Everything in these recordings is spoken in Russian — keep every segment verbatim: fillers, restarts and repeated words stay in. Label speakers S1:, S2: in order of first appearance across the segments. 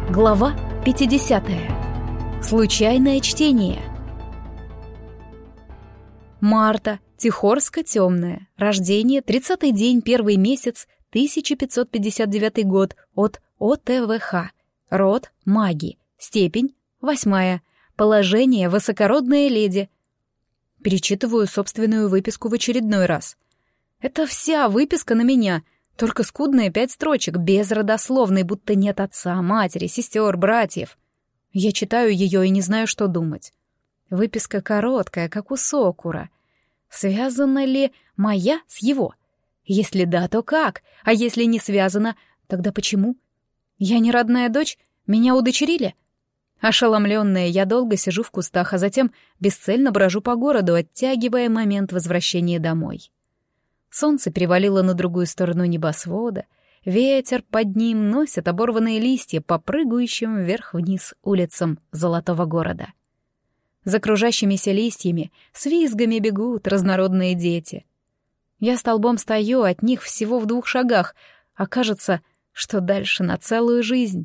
S1: Глава пятидесятая. Случайное чтение. Марта, Тихорска-Темная. Рождение, тридцатый день, первый месяц, тысяча пятьсот пятьдесят девятый год, от О Т В Х. Род — маги. Степень — восьмая. Положение — высокородная леди. Перечитываю собственную выписку в очередной раз. Это вся выписка на меня — только скудные пять строчек, без родословной, будто нет отца, матери, сестер, братьев. Я читаю ее и не знаю, что думать. Выписка короткая, как у Сокура. Связана ли моя с его? Если да, то как? А если не связана, тогда почему? Я не родная дочь? Меня удочерили? Ошеломленная, я долго сижу в кустах, а затем бесцельно брожу по городу, оттягивая момент возвращения домой. Солнце перевалило на другую сторону небосвода, ветер под ним носит оборванные листья по прыгающим вверх-вниз улицам золотого города. За кружащимися листьями с визгами бегут разнородные дети. Я столбом стою, от них всего в двух шагах, а кажется, что дальше на целую жизнь.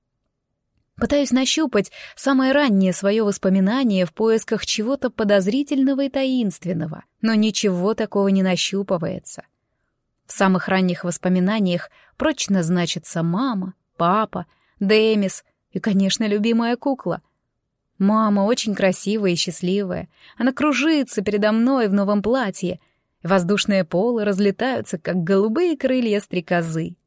S1: Пытаюсь нащупать самое раннее свое воспоминание в поисках чего-то подозрительного и таинственного, но ничего такого не нащупывается. В самых ранних воспоминаниях прочно значится мама, папа, Демис и, конечно, любимая кукла. Мама очень красивая и счастливая. Она кружится передо мной в новом платье. Воздушные полы разлетаются, как голубые крылья стрекозы.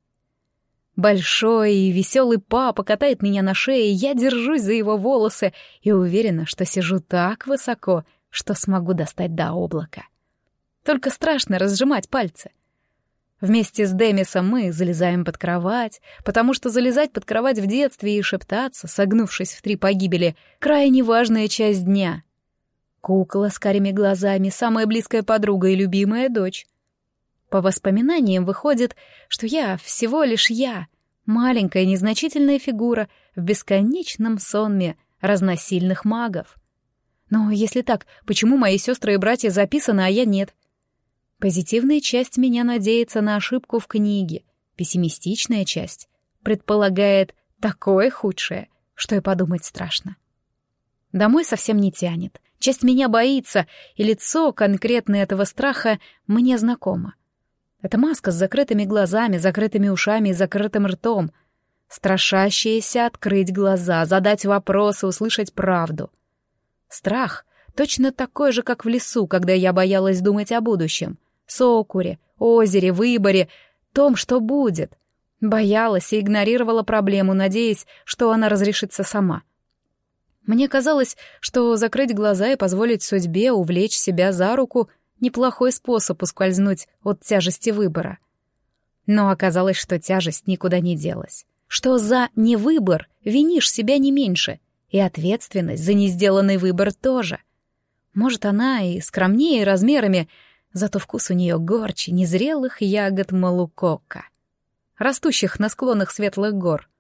S1: Большой и веселый папа катает меня на шее, я держусь за его волосы и уверена, что сижу так высоко, что смогу достать до облака. Только страшно разжимать пальцы. Вместе с Демисом мы залезаем под кровать, потому что залезать под кровать в детстве и шептаться, согнувшись в три погибели, крайне важная часть дня. Кукла с карими глазами, самая близкая подруга и любимая дочь. По воспоминаниям выходит, что я всего лишь я, маленькая незначительная фигура в бесконечном сонме разносильных магов. Но если так, почему мои сестры и братья записаны, а я нет? Позитивная часть меня надеется на ошибку в книге, пессимистичная часть предполагает такое худшее, что и подумать страшно. Домой совсем не тянет, часть меня боится, и лицо конкретно этого страха мне знакомо. Это маска с закрытыми глазами, закрытыми ушами и закрытым ртом, страшащаяся открыть глаза, задать вопросы, услышать правду. Страх точно такой же, как в лесу, когда я боялась думать о будущем, Сокуре, озере, выборе, том, что будет. Боялась и игнорировала проблему, надеясь, что она разрешится сама. Мне казалось, что закрыть глаза и позволить судьбе увлечь себя за руку — неплохой способ ускользнуть от тяжести выбора. Но оказалось, что тяжесть никуда не делась. Что за невыбор винишь себя не меньше, и ответственность за несделанный выбор тоже. Может, она и скромнее размерами, зато вкус у нее горче незрелых ягод малукока, растущих на склонах светлых гор.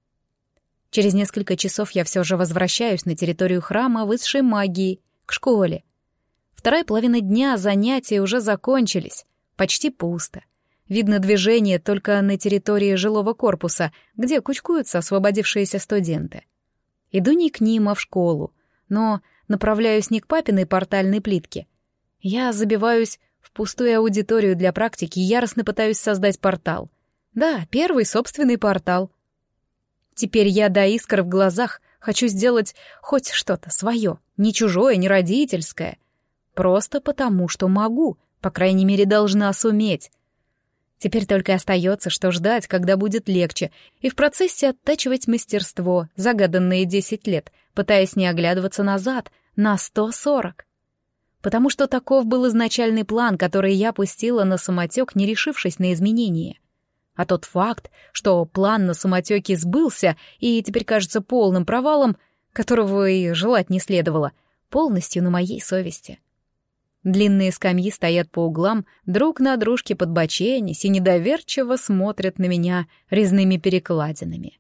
S1: Через несколько часов я все же возвращаюсь на территорию храма высшей магии, к школе. Вторая половина дня занятия уже закончились, почти пусто. Видно движение только на территории жилого корпуса, где кучкуются освободившиеся студенты. Иду не к ним, а в школу, но направляюсь не к папиной портальной плитке. Я забиваюсь в пустую аудиторию для практики и яростно пытаюсь создать портал. Да, первый собственный портал. Теперь я до искр в глазах хочу сделать хоть что-то свое, не чужое, не родительское. Просто потому, что могу, по крайней мере, должна суметь. Теперь только остается, что ждать, когда будет легче, и в процессе оттачивать мастерство, загаданные десять лет, пытаясь не оглядываться назад, на сто сорок. Потому что таков был изначальный план, который я пустила на самотек, не решившись на изменения. А тот факт, что план на самотеке сбылся и теперь кажется полным провалом, которого и желать не следовало, полностью на моей совести. Длинные скамьи стоят по углам, друг на дружке подбоченясь и недоверчиво смотрят на меня резными перекладинами.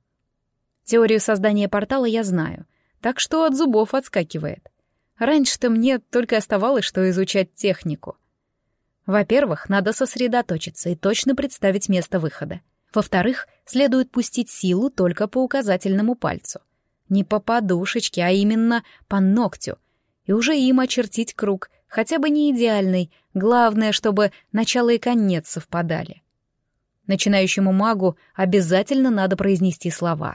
S1: Теорию создания портала я знаю, так что от зубов отскакивает. Раньше-то мне только оставалось, что изучать технику. Во-первых, надо сосредоточиться и точно представить место выхода. Во-вторых, следует пустить силу только по указательному пальцу. Не по подушечке, а именно по ногтю. И уже им очертить круг, хотя бы не идеальный, главное, чтобы начало и конец совпадали. Начинающему магу обязательно надо произнести слова.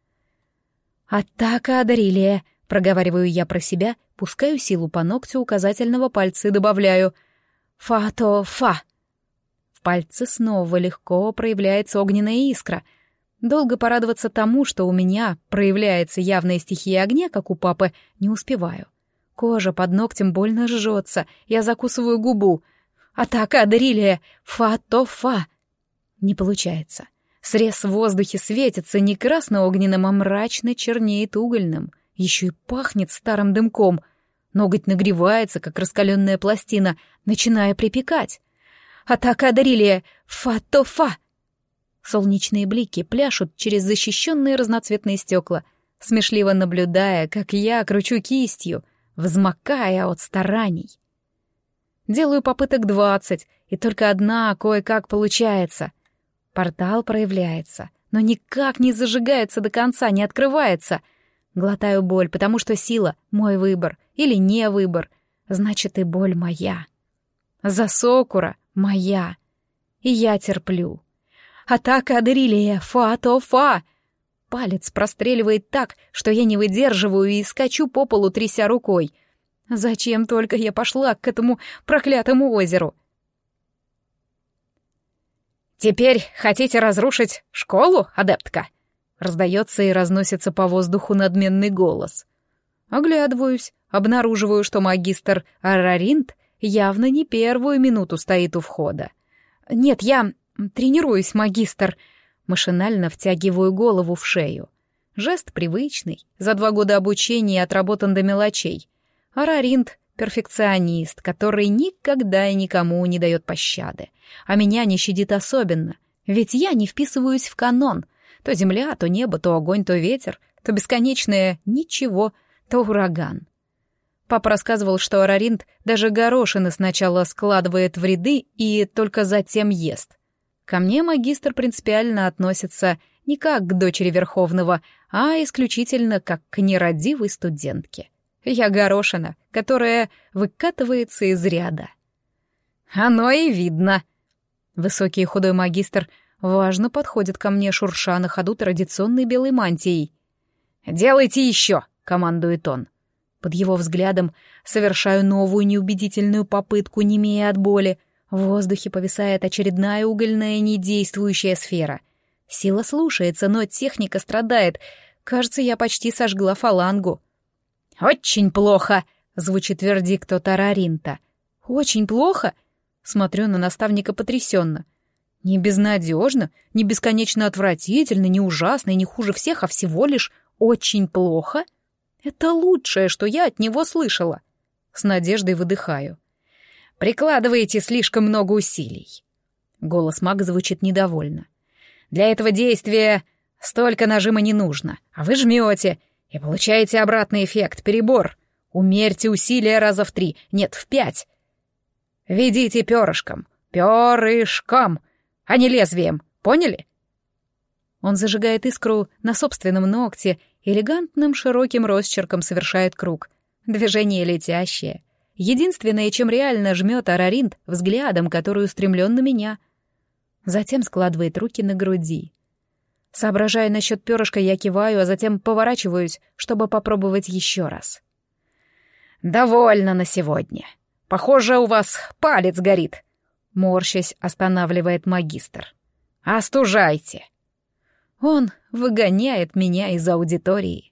S1: «Атака Адарилия», — проговариваю я про себя, пускаю силу по ногтю указательного пальца и добавляю «фа-то-фа». В пальце снова легко проявляется огненная искра. Долго порадоваться тому, что у меня проявляется явная стихия огня, как у папы, не успеваю. Кожа под ногтем больно жжется, я закусываю губу. «Атака Адарилия! Фа-то-фа!» Не получается. Срез в воздухе светится не красно-огненным, а мрачно чернеет угольным. Еще и пахнет старым дымком. Ноготь нагревается, как раскаленная пластина, начиная припекать. «Атака Адарилия! Фа-то-фа!» Солнечные блики пляшут через защищенные разноцветные стекла, смешливо наблюдая, как я кручу кистью, взмокая от стараний. Делаю попыток двадцать, и только одна кое-как получается. Портал проявляется, но никак не зажигается до конца, не открывается. Глотаю боль, потому что сила — мой выбор, или не выбор, значит и боль моя. За Сокура моя, и я терплю. «Атака Адарилия! Фа-то-фа!» Палец простреливает так, что я не выдерживаю и скачу по полу, тряся рукой. Зачем только я пошла к этому проклятому озеру? «Теперь хотите разрушить школу, адептка?» Раздается и разносится по воздуху надменный голос. Оглядываюсь, обнаруживаю, что магистр Араринт явно не первую минуту стоит у входа. «Нет, я тренируюсь, магистр». Машинально втягиваю голову в шею. Жест привычный, за два года обучения отработан до мелочей. Араринт — перфекционист, который никогда и никому не дает пощады. А меня не щадит особенно, ведь я не вписываюсь в канон. То земля, то небо, то огонь, то ветер, то бесконечное ничего, то ураган. Папа рассказывал, что Араринт даже горошины сначала складывает в ряды и только затем ест. Ко мне магистр принципиально относится не как к дочери Верховного, а исключительно как к нерадивой студентке. Я горошина, которая выкатывается из ряда. «Оно и видно». Высокий и худой магистр важно подходит ко мне, шурша на ходу традиционной белой мантией. «Делайте еще», — командует он. Под его взглядом совершаю новую неубедительную попытку, немея от боли. В воздухе повисает очередная угольная недействующая сфера. Сила слушается, но техника страдает. Кажется, я почти сожгла фалангу. «Очень плохо», — звучит вердикт от Араринта. «Очень плохо?» Смотрю на наставника потрясенно. Не безнадежно, не бесконечно отвратительно, не ужасно и не хуже всех, а всего лишь очень плохо? Это лучшее, что я от него слышала. С надеждой выдыхаю. «Прикладываете слишком много усилий». Голос мага звучит недовольно. «Для этого действия столько нажима не нужно, а вы жмете и получаете обратный эффект, перебор. Умерьте усилия раза в три, нет, в пять. Ведите перышком, перышком, а не лезвием, поняли?» Он зажигает искру на собственном ногте, элегантным широким росчерком совершает круг. Движение летящее. Единственное, чем реально жмет Араринт, взглядом, который устремлен на меня. Затем складывает руки на груди. Соображая насчет перышка, я киваю, а затем поворачиваюсь, чтобы попробовать еще раз. «Довольно на сегодня. Похоже, у вас палец горит», — морщась останавливает магистр. «Остужайте». Он выгоняет меня из аудитории.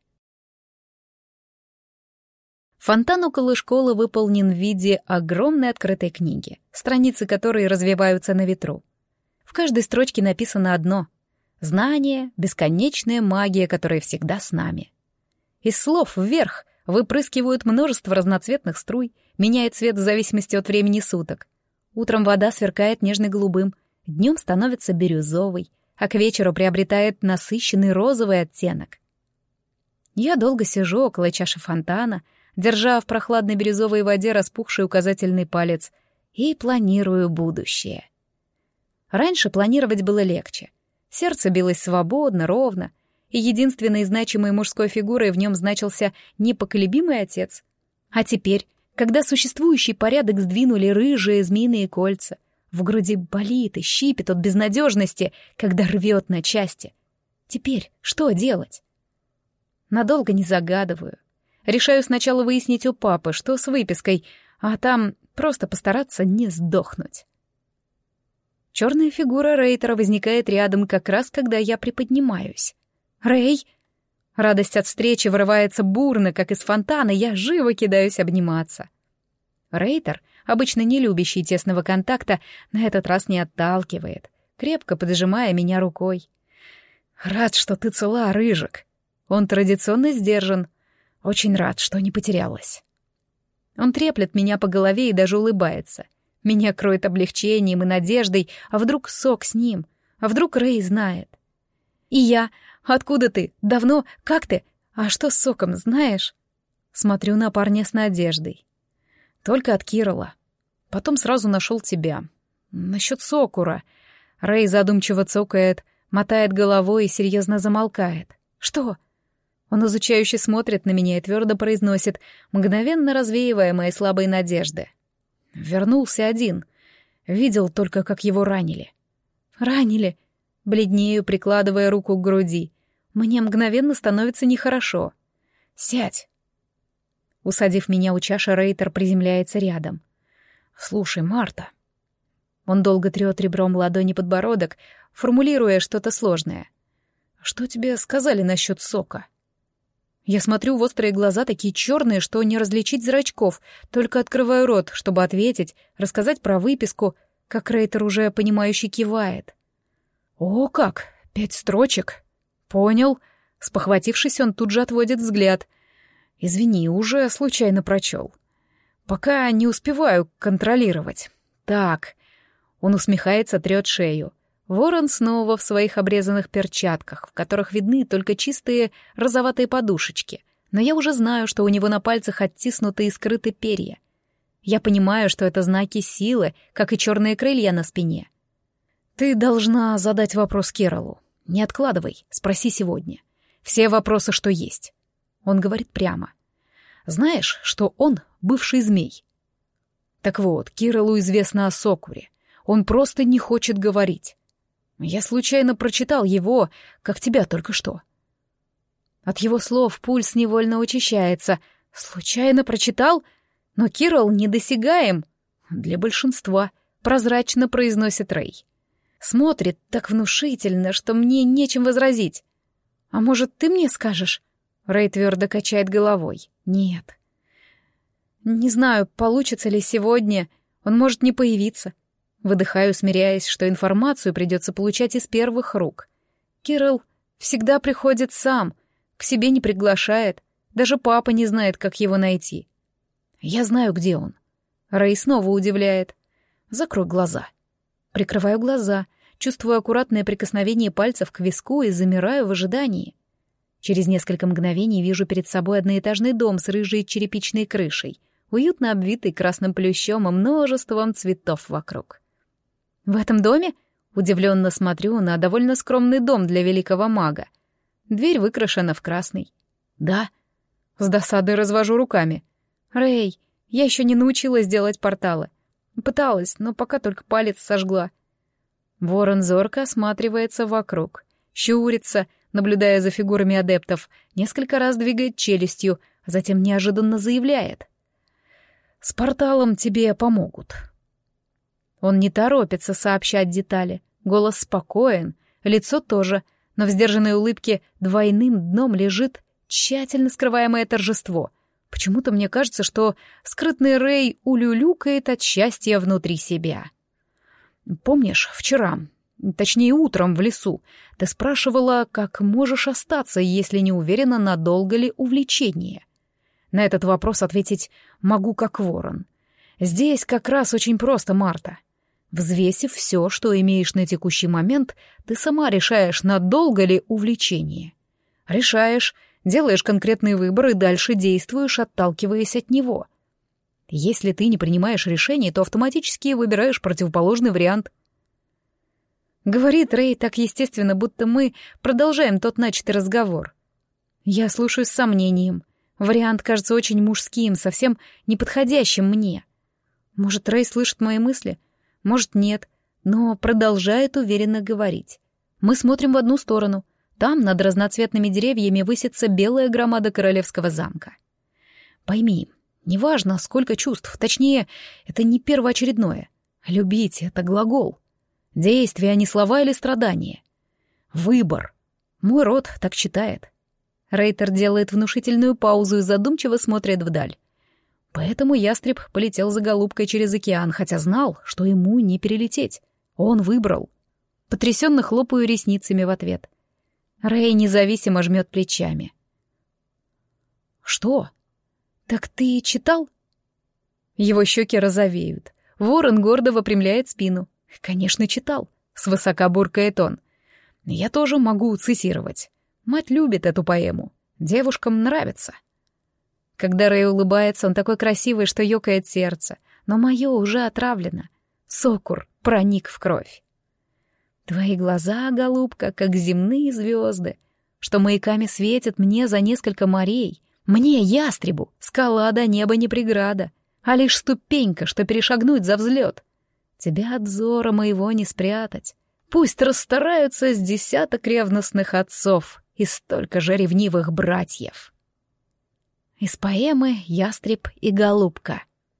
S1: Фонтан около школы выполнен в виде огромной открытой книги, страницы которой развиваются на ветру. В каждой строчке написано одно — знание, бесконечная магия, которая всегда с нами. Из слов вверх выпрыскивают множество разноцветных струй, меняет цвет в зависимости от времени суток. Утром вода сверкает нежно-голубым, днем становится бирюзовой, а к вечеру приобретает насыщенный розовый оттенок. Я долго сижу около чаши фонтана, держа в прохладной бирюзовой воде распухший указательный палец, и планирую будущее. Раньше планировать было легче. Сердце билось свободно, ровно, и единственной значимой мужской фигурой в нем значился непоколебимый отец. А теперь, когда существующий порядок сдвинули рыжие змеиные кольца, в груди болит и щипет от безнадежности, когда рвет на части. Теперь что делать? Надолго не загадываю. Решаю сначала выяснить у папы, что с выпиской, а там просто постараться не сдохнуть. Черная фигура Рейтера возникает рядом как раз, когда я приподнимаюсь. «Рэй!» Радость от встречи вырывается бурно, как из фонтана, я живо кидаюсь обниматься. Рейтер, обычно не любящий тесного контакта, на этот раз не отталкивает, крепко поджимая меня рукой. «Рад, что ты цела, Рыжик». Он традиционно сдержан. Очень рад, что не потерялась. Он треплет меня по голове и даже улыбается. Меня кроет облегчением и надеждой, а вдруг Сок с ним, а вдруг Рэй знает. И я... Откуда ты? Давно? Как ты? А что с Соком, знаешь? Смотрю на парня с надеждой. Только от Кирилла. Потом сразу нашел тебя. Насчет Сокура. Рэй задумчиво цокает, мотает головой и серьезно замолкает. Что? Он изучающе смотрит на меня и твердо произносит, мгновенно развеивая мои слабые надежды. Вернулся один. Видел только, как его ранили. Ранили? Бледнею, прикладывая руку к груди. Мне мгновенно становится нехорошо. «Сядь!» Усадив меня у чаши, Рейтер приземляется рядом. «Слушай, Марта...» Он долго трёт ребром ладони подбородок, формулируя что-то сложное. «Что тебе сказали насчет Сока?» Я смотрю в острые глаза, такие черные, что не различить зрачков, только открываю рот, чтобы ответить, рассказать про выписку, как Рейтер уже понимающе кивает. «О, как! Пять строчек!» «Понял». Спохватившись, он тут же отводит взгляд. «Извини, уже случайно прочел. Пока не успеваю контролировать. Так». Он усмехается, трет шею. Ворон снова в своих обрезанных перчатках, в которых видны только чистые розоватые подушечки. Но я уже знаю, что у него на пальцах оттиснуты и скрыты перья. Я понимаю, что это знаки силы, как и черные крылья на спине. «Ты должна задать вопрос Кириллу. Не откладывай, спроси сегодня. Все вопросы, что есть». Он говорит прямо. «Знаешь, что он бывший змей?» Так вот, Кириллу известно о Сокуре. Он просто не хочет говорить. Я случайно прочитал его, как тебя только что. От его слов пульс невольно учащается. Случайно прочитал? Но Кирилл недосягаем. Для большинства, прозрачно произносит Рэй. Смотрит так внушительно, что мне нечем возразить. «А может, ты мне скажешь?» Рэй твердо качает головой. «Нет. Не знаю, получится ли сегодня. Он может не появиться». Выдыхаю, смиряясь, что информацию придется получать из первых рук. Кирилл всегда приходит сам, к себе не приглашает. Даже папа не знает, как его найти. Я знаю, где он. Рэй снова удивляет. Закрой глаза. Прикрываю глаза, чувствую аккуратное прикосновение пальцев к виску и замираю в ожидании. Через несколько мгновений вижу перед собой одноэтажный дом с рыжей черепичной крышей, уютно обвитый красным плющом и множеством цветов вокруг. В этом доме? Удивленно смотрю на довольно скромный дом для великого мага. Дверь выкрашена в красный. Да. С досадой развожу руками. Рэй, я еще не научилась делать порталы. Пыталась, но пока только палец сожгла. Ворон зорко осматривается вокруг, щурится, наблюдая за фигурами адептов, несколько раз двигает челюстью, а затем неожиданно заявляет. «С порталом тебе помогут». Он не торопится сообщать детали, голос спокоен, лицо тоже, но в сдержанной улыбке двойным дном лежит тщательно скрываемое торжество. Почему-то мне кажется, что скрытный Рэй улюлюкает от счастья внутри себя. «Помнишь, вчера, точнее утром в лесу, ты спрашивала, как можешь остаться, если не уверена, надолго ли увлечение?» На этот вопрос ответить могу как ворон. Здесь как раз очень просто, Марта. Взвесив все, что имеешь на текущий момент, ты сама решаешь, надолго ли увлечение. Решаешь, делаешь конкретный выбор и дальше действуешь, отталкиваясь от него. Если ты не принимаешь решение, то автоматически выбираешь противоположный вариант. Говорит Рэй так естественно, будто мы продолжаем тот начатый разговор. Я слушаю с сомнением. Вариант кажется очень мужским, совсем неподходящим мне. Может, Рэй слышит мои мысли? Может, нет, но продолжает уверенно говорить. Мы смотрим в одну сторону. Там, над разноцветными деревьями, высится белая громада королевского замка. Пойми, неважно, сколько чувств, точнее, это не первоочередное. Любить — это глагол. Действие, а не слова или страдания. Выбор. Мой род так читает. Рейтер делает внушительную паузу и задумчиво смотрит вдаль. Поэтому ястреб полетел за голубкой через океан, хотя знал, что ему не перелететь. Он выбрал. Потрясенно хлопаю ресницами в ответ. Рэй независимо жмет плечами. «Что? Так ты читал?» Его щеки розовеют. Ворон гордо выпрямляет спину. «Конечно, читал», — свысока буркает он. «Я тоже могу цитировать. Мать любит эту поэму. Девушкам нравится». Когда Рэй улыбается, он такой красивый, что ёкает сердце. Но мое уже отравлено. Сокур проник в кровь. Твои глаза, голубка, как земные звезды, что маяками светят мне за несколько морей. Мне, ястребу, скала до неба не преграда, а лишь ступенька, что перешагнуть за взлет. Тебя от взора моего не спрятать. Пусть расстараются с десяток ревностных отцов и столько же ревнивых братьев. Из поэмы «Ястреб и голубка».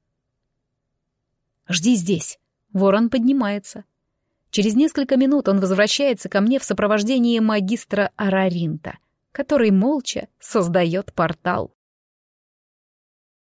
S1: «Жди здесь». Ворон поднимается. Через несколько минут он возвращается ко мне в сопровождении магистра Араринта, который молча создает портал.